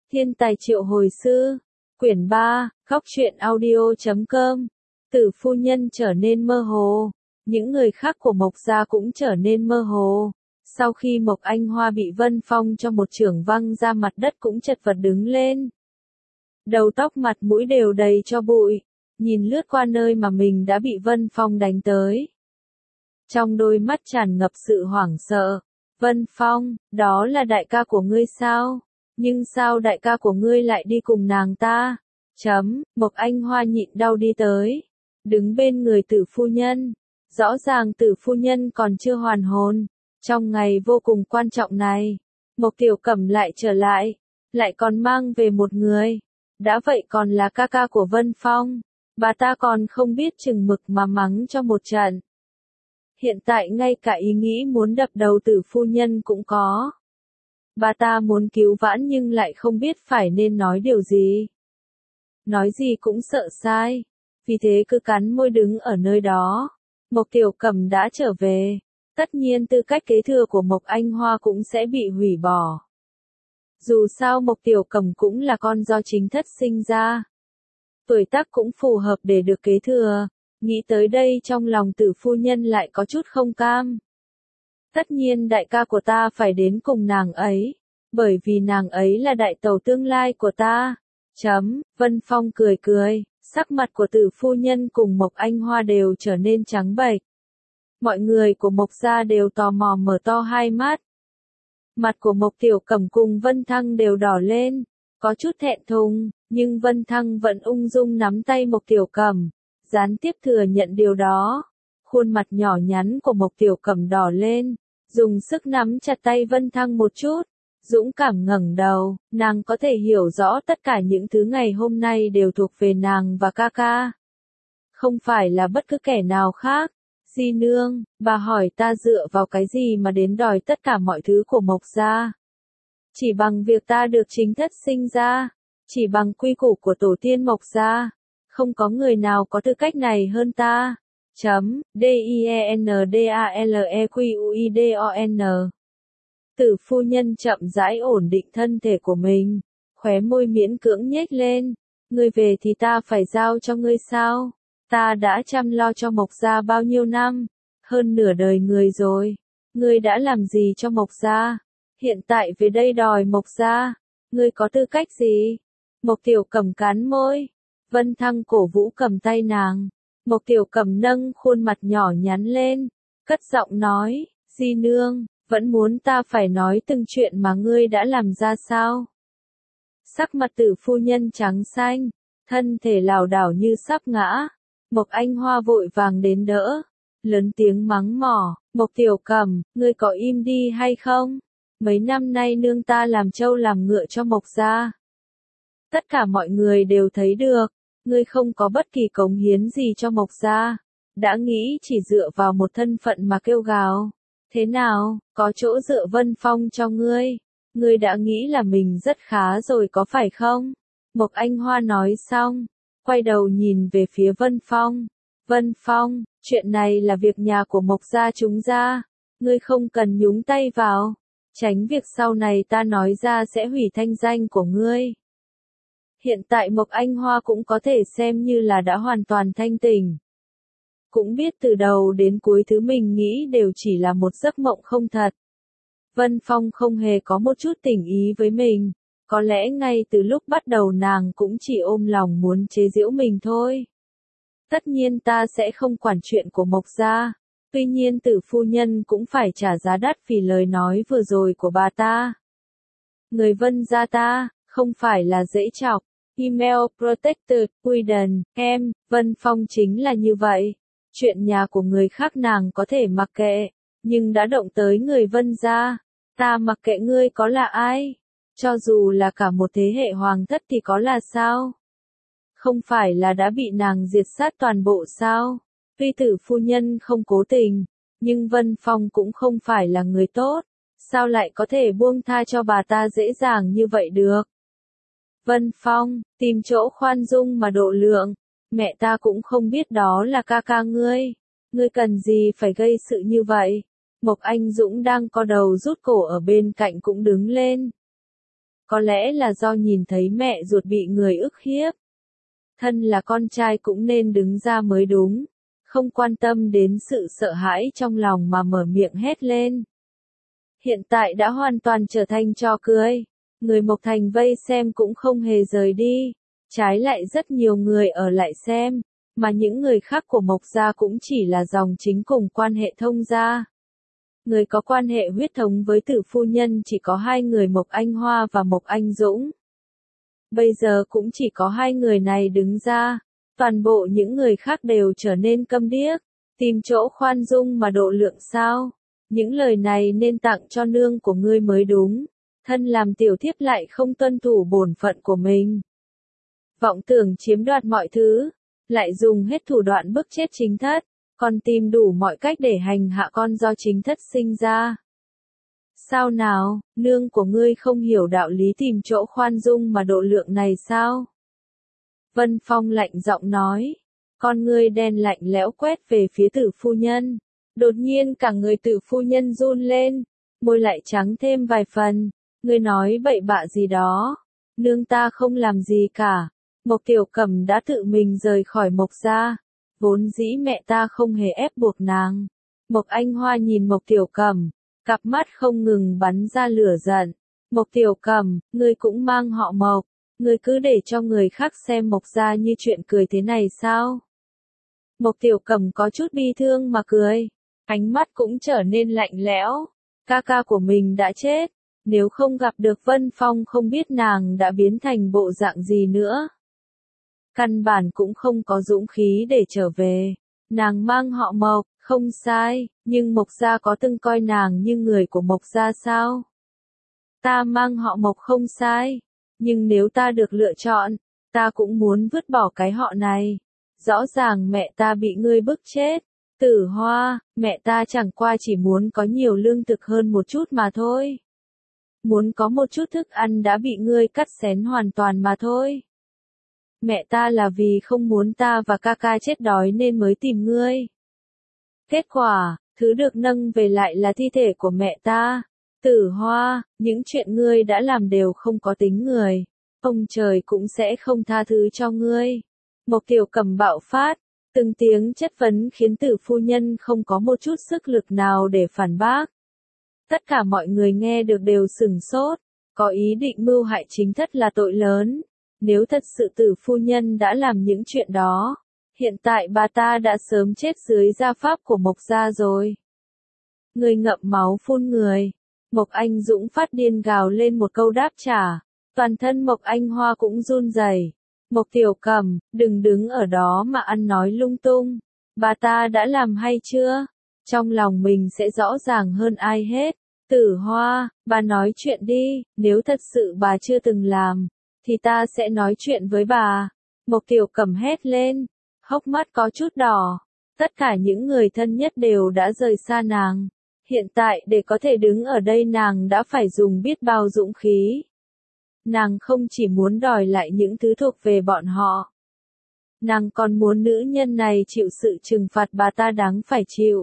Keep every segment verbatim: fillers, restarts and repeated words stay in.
Thiên tài triệu hồi sư, quyển ba, góc truyện audio chấm com. Tử phu nhân trở nên mơ hồ, những người khác của Mộc gia cũng trở nên mơ hồ. Sau khi Mộc Anh Hoa bị Vân Phong cho một chưởng văng ra mặt đất cũng chật vật đứng lên. Đầu tóc mặt mũi đều đầy cho bụi, nhìn lướt qua nơi mà mình đã bị Vân Phong đánh tới. Trong đôi mắt tràn ngập sự hoảng sợ. Vân Phong, đó là đại ca của ngươi sao? Nhưng sao đại ca của ngươi lại đi cùng nàng ta? Chấm, Mộc Anh Hoa nhịn đau đi tới, đứng bên người Tử phu nhân. Rõ ràng Tử phu nhân còn chưa hoàn hồn. Trong ngày vô cùng quan trọng này, Mộc Tiểu Cẩm lại trở lại, lại còn mang về một người. Đã vậy còn là ca ca của Vân Phong. Bà ta còn không biết chừng mực mà mắng cho một trận. Hiện tại ngay cả ý nghĩ muốn đập đầu Tử phu nhân cũng có. Bà ta muốn cứu vãn nhưng lại không biết phải nên nói điều gì. Nói gì cũng sợ sai, vì thế cứ cắn môi đứng ở nơi đó. Mộc Tiểu Cẩm đã trở về, tất nhiên tư cách kế thừa của Mộc Anh Hoa cũng sẽ bị hủy bỏ. Dù sao Mộc Tiểu Cẩm cũng là con do chính thất sinh ra. Tuổi tác cũng phù hợp để được kế thừa. Nghĩ tới đây trong lòng Tử phu nhân lại có chút không cam. Tất nhiên đại ca của ta phải đến cùng nàng ấy, bởi vì nàng ấy là đại tẩu tương lai của ta. Chấm, Vân Phong cười cười, sắc mặt của Tử phu nhân cùng Mộc Anh Hoa đều trở nên trắng bệch. Mọi người của Mộc gia đều tò mò mở to hai mắt. Mặt của Mộc Tiểu Cẩm cùng Vân Thăng đều đỏ lên, có chút thẹn thùng, nhưng Vân Thăng vẫn ung dung nắm tay Mộc Tiểu Cẩm, gián tiếp thừa nhận điều đó. Khuôn mặt nhỏ nhắn của Mộc Tiểu Cẩm đỏ lên, dùng sức nắm chặt tay Vân Thăng một chút, dũng cảm ngẩng đầu, nàng có thể hiểu rõ tất cả những thứ ngày hôm nay đều thuộc về nàng và ca ca. Không phải là bất cứ kẻ nào khác. Di nương, bà hỏi ta dựa vào cái gì mà đến đòi tất cả mọi thứ của Mộc gia? Chỉ bằng việc ta được chính thất sinh ra, chỉ bằng quy củ của tổ tiên Mộc gia, không có người nào có tư cách này hơn ta. Chấm, D I E N D A L E Q U I D O N. Tử phu nhân chậm rãi ổn định thân thể của mình, khóe môi miễn cưỡng nhếch lên. Ngươi về thì ta phải giao cho ngươi sao? Ta đã chăm lo cho Mộc gia bao nhiêu năm, hơn nửa đời người rồi. Ngươi đã làm gì cho Mộc gia? Hiện tại về đây đòi Mộc gia, ngươi có tư cách gì? Mộc Tiểu Cẩm cắn môi. Vân Thăng cổ vũ cầm tay nàng. Mộc Tiểu Cẩm nâng khuôn mặt nhỏ nhắn lên, cất giọng nói, Di nương, vẫn muốn ta phải nói từng chuyện mà ngươi đã làm ra sao? Sắc mặt Tử phu nhân trắng xanh, thân thể lảo đảo như sắp ngã. Mộc Anh Hoa vội vàng đến đỡ, lớn tiếng mắng mỏ, Mộc Tiểu Cẩm, ngươi có im đi hay không? Mấy năm nay nương ta làm trâu làm ngựa cho Mộc gia. Tất cả mọi người đều thấy được, ngươi không có bất kỳ cống hiến gì cho Mộc gia, đã nghĩ chỉ dựa vào một thân phận mà kêu gào. Thế nào, có chỗ dựa Vân Phong cho ngươi, ngươi đã nghĩ là mình rất khá rồi có phải không? Mộc Anh Hoa nói xong, quay đầu nhìn về phía Vân Phong. Vân Phong, chuyện này là việc nhà của Mộc gia chúng gia, ngươi không cần nhúng tay vào, tránh việc sau này ta nói ra sẽ hủy thanh danh của ngươi. Hiện tại Mộc Anh Hoa cũng có thể xem như là đã hoàn toàn thanh tỉnh. Cũng biết từ đầu đến cuối thứ mình nghĩ đều chỉ là một giấc mộng không thật. Vân Phong không hề có một chút tình ý với mình. Có lẽ ngay từ lúc bắt đầu nàng cũng chỉ ôm lòng muốn chế giễu mình thôi. Tất nhiên ta sẽ không quản chuyện của Mộc gia. Tuy nhiên Tử phu nhân cũng phải trả giá đắt vì lời nói vừa rồi của bà ta. Người Vân gia ta, không phải là dễ chọc. Email Protected, Sweden, em, Vân Phong chính là như vậy. Chuyện nhà của người khác nàng có thể mặc kệ, nhưng đã động tới người Vân gia, ta mặc kệ ngươi có là ai. Cho dù là cả một thế hệ hoàng thất thì có là sao? Không phải là đã bị nàng diệt sát toàn bộ sao? Tuy Tử phu nhân không cố tình, nhưng Vân Phong cũng không phải là người tốt, sao lại có thể buông tha cho bà ta dễ dàng như vậy được? Vân Phong, tìm chỗ khoan dung mà độ lượng, mẹ ta cũng không biết đó là ca ca ngươi, ngươi cần gì phải gây sự như vậy? Mộc Anh Dũng đang co đầu rút cổ ở bên cạnh cũng đứng lên. Có lẽ là do nhìn thấy mẹ ruột bị người ức hiếp. Thân là con trai cũng nên đứng ra mới đúng. Không quan tâm đến sự sợ hãi trong lòng mà mở miệng hét lên. Hiện tại đã hoàn toàn trở thành trò cười. Người Mộc Thành vây xem cũng không hề rời đi. Trái lại rất nhiều người ở lại xem. Mà những người khác của Mộc gia cũng chỉ là dòng chính cùng quan hệ thông gia. Người có quan hệ huyết thống với Tử phu nhân chỉ có hai người Mộc Anh Hoa và Mộc Anh Dũng. Bây giờ cũng chỉ có hai người này đứng ra. Toàn bộ những người khác đều trở nên câm điếc. Tìm chỗ khoan dung mà độ lượng sao? Những lời này nên tặng cho nương của ngươi mới đúng. Thân làm tiểu thiếp lại không tuân thủ bổn phận của mình. Vọng tưởng chiếm đoạt mọi thứ. Lại dùng hết thủ đoạn bức chết chính thất. Còn tìm đủ mọi cách để hành hạ con do chính thất sinh ra. Sao nào, nương của ngươi không hiểu đạo lý tìm chỗ khoan dung mà độ lượng này sao? Vân Phong lạnh giọng nói. Con ngươi đen lạnh lẽo quét về phía Tử phu nhân. Đột nhiên cả người Tử phu nhân run lên. Môi lại trắng thêm vài phần. Ngươi nói bậy bạ gì đó. Nương ta không làm gì cả. Mộc Tiểu Cẩm đã tự mình rời khỏi Mộc gia. Vốn dĩ mẹ ta không hề ép buộc nàng. Mộc Anh Hoa nhìn Mộc Tiểu Cẩm. Cặp mắt không ngừng bắn ra lửa giận. Mộc Tiểu Cẩm, ngươi cũng mang họ Mộc. Ngươi cứ để cho người khác xem Mộc gia như chuyện cười thế này sao? Mộc Tiểu Cẩm có chút bi thương mà cười. Ánh mắt cũng trở nên lạnh lẽo. Ca ca của mình đã chết. Nếu không gặp được Vân Phong không biết nàng đã biến thành bộ dạng gì nữa. Căn bản cũng không có dũng khí để trở về. Nàng mang họ Mộc, không sai, nhưng Mộc gia có từng coi nàng như người của Mộc gia sao? Ta mang họ Mộc không sai, nhưng nếu ta được lựa chọn, ta cũng muốn vứt bỏ cái họ này. Rõ ràng mẹ ta bị ngươi bức chết. Tử Hoa, mẹ ta chẳng qua chỉ muốn có nhiều lương thực hơn một chút mà thôi. Muốn có một chút thức ăn đã bị ngươi cắt xén hoàn toàn mà thôi. Mẹ ta là vì không muốn ta và ca ca chết đói nên mới tìm ngươi. Kết quả, thứ được nâng về lại là thi thể của mẹ ta. Tử Hoa, những chuyện ngươi đã làm đều không có tính người. Ông trời cũng sẽ không tha thứ cho ngươi. Mộc Tiểu Cẩm bạo phát, từng tiếng chất vấn khiến Tử phu nhân không có một chút sức lực nào để phản bác. Tất cả mọi người nghe được đều sửng sốt, có ý định mưu hại chính thất là tội lớn. Nếu thật sự Tử phu nhân đã làm những chuyện đó, hiện tại bà ta đã sớm chết dưới gia pháp của Mộc gia rồi. Người ngậm máu phun người. Mộc Anh Dũng phát điên gào lên một câu đáp trả. Toàn thân Mộc Anh Hoa cũng run rẩy. Mộc Tiểu Cẩm, đừng đứng ở đó mà ăn nói lung tung. Bà ta đã làm hay chưa? Trong lòng mình sẽ rõ ràng hơn ai hết. Tử Hoa, bà nói chuyện đi, nếu thật sự bà chưa từng làm, thì ta sẽ nói chuyện với bà. Mộc Tiểu Cẩm hét lên, hốc mắt có chút đỏ. Tất cả những người thân nhất đều đã rời xa nàng. Hiện tại để có thể đứng ở đây nàng đã phải dùng biết bao dũng khí. Nàng không chỉ muốn đòi lại những thứ thuộc về bọn họ. Nàng còn muốn nữ nhân này chịu sự trừng phạt bà ta đáng phải chịu.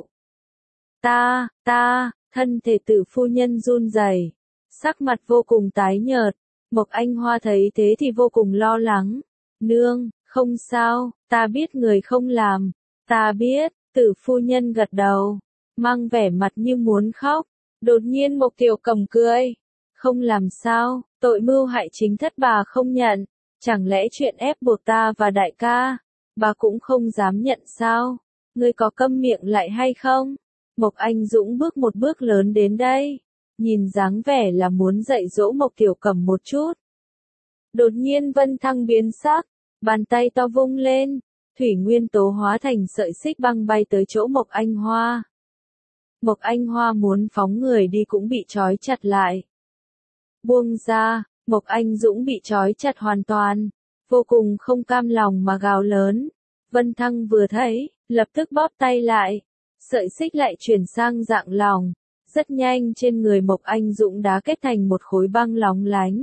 Ta, ta, thân thể Tử phu nhân run rẩy, sắc mặt vô cùng tái nhợt. Mộc Anh Hoa thấy thế thì vô cùng lo lắng. Nương, không sao, ta biết người không làm. Ta biết, Tử phu nhân gật đầu, mang vẻ mặt như muốn khóc. Đột nhiên Mộc Tiểu Cẩm cười. Không làm sao, tội mưu hại chính thất bà không nhận. Chẳng lẽ chuyện ép buộc ta và đại ca, bà cũng không dám nhận sao? Ngươi có câm miệng lại hay không? Mộc Anh Dũng bước một bước lớn đến đây. Nhìn dáng vẻ là muốn dạy dỗ Mộc Tiểu Cẩm một chút. Đột nhiên Vân Thăng biến sắc, bàn tay to vung lên, thủy nguyên tố hóa thành sợi xích băng bay tới chỗ Mộc Anh Hoa. Mộc Anh Hoa muốn phóng người đi cũng bị trói chặt lại. Buông ra, Mộc Anh Dũng bị trói chặt hoàn toàn, vô cùng không cam lòng mà gào lớn. Vân Thăng vừa thấy, lập tức bóp tay lại, sợi xích lại chuyển sang dạng lòng. Rất nhanh trên người Mộc Anh Dũng đã kết thành một khối băng lóng lánh.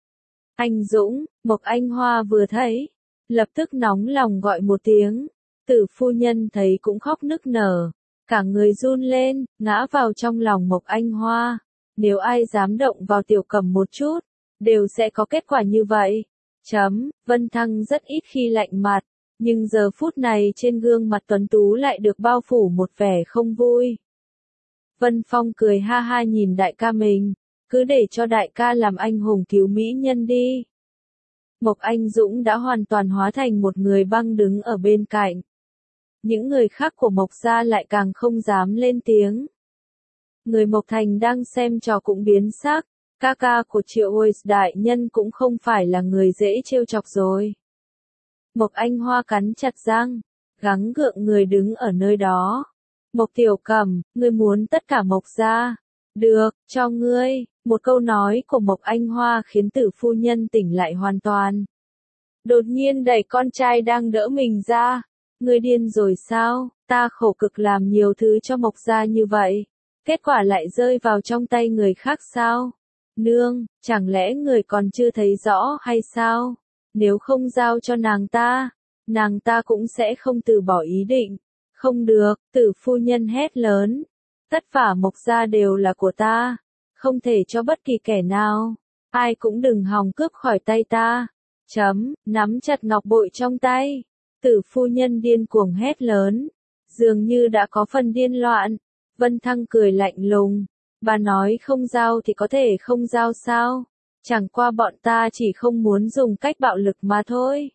Anh Dũng, Mộc Anh Hoa vừa thấy, lập tức nóng lòng gọi một tiếng. Tử phu nhân thấy cũng khóc nức nở, cả người run lên, ngã vào trong lòng Mộc Anh Hoa. Nếu ai dám động vào Tiểu Cẩm một chút, đều sẽ có kết quả như vậy. Chấm, Vân Thăng rất ít khi lạnh mặt, nhưng giờ phút này trên gương mặt tuấn tú lại được bao phủ một vẻ không vui. Vân Phong cười ha ha nhìn đại ca mình, cứ để cho đại ca làm anh hùng cứu mỹ nhân đi. Mộc Anh Dũng đã hoàn toàn hóa thành một người băng đứng ở bên cạnh. Những người khác của Mộc gia lại càng không dám lên tiếng. Người Mộc Thành đang xem trò cũng biến sắc, ca ca của Triệu Hồi đại nhân cũng không phải là người dễ trêu chọc rồi. Mộc Anh Hoa cắn chặt răng, gắng gượng người đứng ở nơi đó. Mộc Tiểu Cẩm, ngươi muốn tất cả Mộc gia? Được, cho ngươi. Một câu nói của Mộc Anh Hoa khiến Tử phu nhân tỉnh lại hoàn toàn. Đột nhiên đẩy con trai đang đỡ mình ra. Ngươi điên rồi sao? Ta khổ cực làm nhiều thứ cho Mộc gia như vậy, kết quả lại rơi vào trong tay người khác sao? Nương, chẳng lẽ người còn chưa thấy rõ hay sao? Nếu không giao cho nàng ta, nàng ta cũng sẽ không từ bỏ ý định. Không được, Tử phu nhân hét lớn. Tất cả Mộc gia đều là của ta, không thể cho bất kỳ kẻ nào, ai cũng đừng hòng cướp khỏi tay ta. Chấm, nắm chặt ngọc bội trong tay. Tử phu nhân điên cuồng hét lớn, dường như đã có phần điên loạn. Vân Thăng cười lạnh lùng, bà nói không giao thì có thể không giao sao? Chẳng qua bọn ta chỉ không muốn dùng cách bạo lực mà thôi.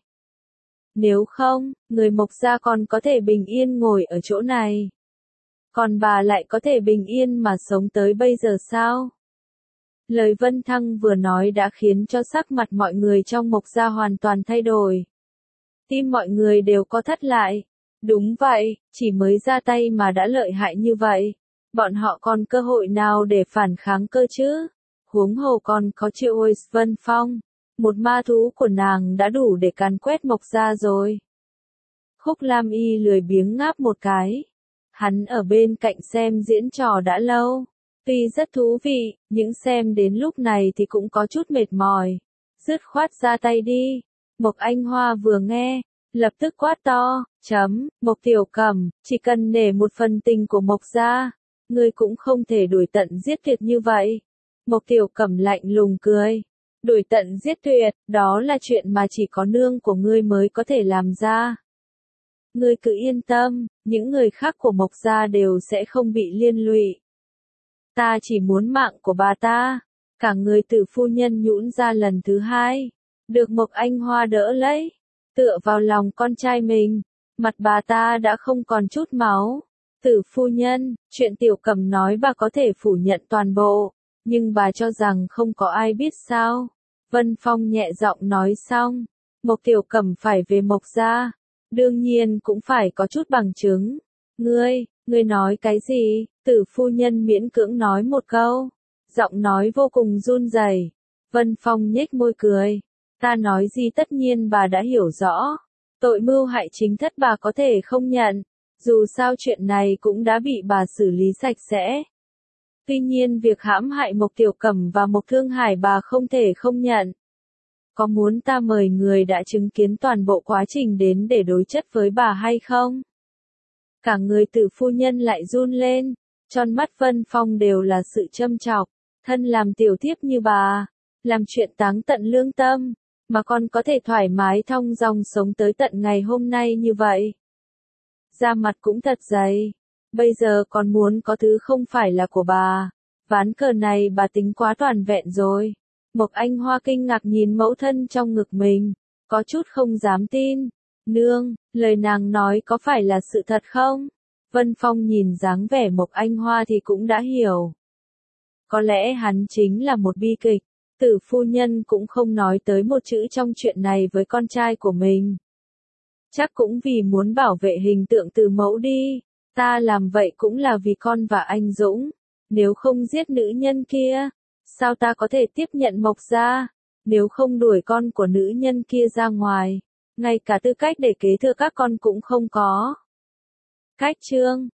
Nếu không, người Mộc gia còn có thể bình yên ngồi ở chỗ này. Còn bà lại có thể bình yên mà sống tới bây giờ sao? Lời Vân Thăng vừa nói đã khiến cho sắc mặt mọi người trong Mộc gia hoàn toàn thay đổi. Tim mọi người đều co thắt lại. Đúng vậy, chỉ mới ra tay mà đã lợi hại như vậy. Bọn họ còn cơ hội nào để phản kháng cơ chứ? Huống hồ còn có Triệu Hồi Vân Phong. Một ma thú của nàng đã đủ để càn quét Mộc gia rồi. Khúc Lam Y lười biếng ngáp một cái. Hắn ở bên cạnh xem diễn trò đã lâu. Tuy rất thú vị, nhưng xem đến lúc này thì cũng có chút mệt mỏi. Dứt khoát ra tay đi. Mộc Anh Hoa vừa nghe, lập tức quát to, chấm, Mộc Tiểu Cẩm, chỉ cần nể một phần tình của Mộc gia, ngươi cũng không thể đuổi tận giết tuyệt như vậy. Mộc Tiểu Cẩm lạnh lùng cười, đuổi tận giết tuyệt, đó là chuyện mà chỉ có nương của ngươi mới có thể làm ra. Ngươi cứ yên tâm, những người khác của Mộc gia đều sẽ không bị liên lụy. Ta chỉ muốn mạng của bà ta. Cả người Tử phu nhân nhũn ra lần thứ hai. Được Mộc Anh Hoa đỡ lấy, tựa vào lòng con trai mình. Mặt bà ta đã không còn chút máu. Tử phu nhân, chuyện Tiểu Cẩm nói bà có thể phủ nhận toàn bộ, nhưng bà cho rằng không có ai biết sao? Vân Phong nhẹ giọng nói xong, Mộc Tiểu Cẩm phải về Mộc gia, đương nhiên cũng phải có chút bằng chứng. Ngươi, ngươi nói cái gì? Tử phu nhân miễn cưỡng nói một câu, giọng nói vô cùng run rẩy. Vân Phong nhếch môi cười, ta nói gì tất nhiên bà đã hiểu rõ. Tội mưu hại chính thất bà có thể không nhận, dù sao chuyện này cũng đã bị bà xử lý sạch sẽ. Tuy nhiên việc hãm hại Mộc Tiểu Cẩm và Mộc Thương Hải bà không thể không nhận. Có muốn ta mời người đã chứng kiến toàn bộ quá trình đến để đối chất với bà hay không? Cả người Tử phu nhân lại run lên, tròn mắt Vân Phong đều là sự châm chọc. Thân làm tiểu thiếp như bà, làm chuyện táng tận lương tâm, mà còn có thể thoải mái thong dong sống tới tận ngày hôm nay như vậy. Da mặt cũng thật dày, bây giờ còn muốn có thứ không phải là của bà. Ván cờ này bà tính quá toàn vẹn rồi. Mộc Anh Hoa kinh ngạc nhìn mẫu thân trong ngực mình, có chút không dám tin. Nương, lời nàng nói có phải là sự thật không? Vân Phong nhìn dáng vẻ Mộc Anh Hoa thì cũng đã hiểu. Có lẽ hắn chính là một bi kịch. Tử phu nhân cũng không nói tới một chữ trong chuyện này với con trai của mình. Chắc cũng vì muốn bảo vệ hình tượng Từ mẫu đi. Ta làm vậy cũng là vì con và anh Dũng. Nếu không giết nữ nhân kia, sao ta có thể tiếp nhận Mộc gia? Nếu không đuổi con của nữ nhân kia ra ngoài, ngay cả tư cách để kế thừa các con cũng không có. Cách chương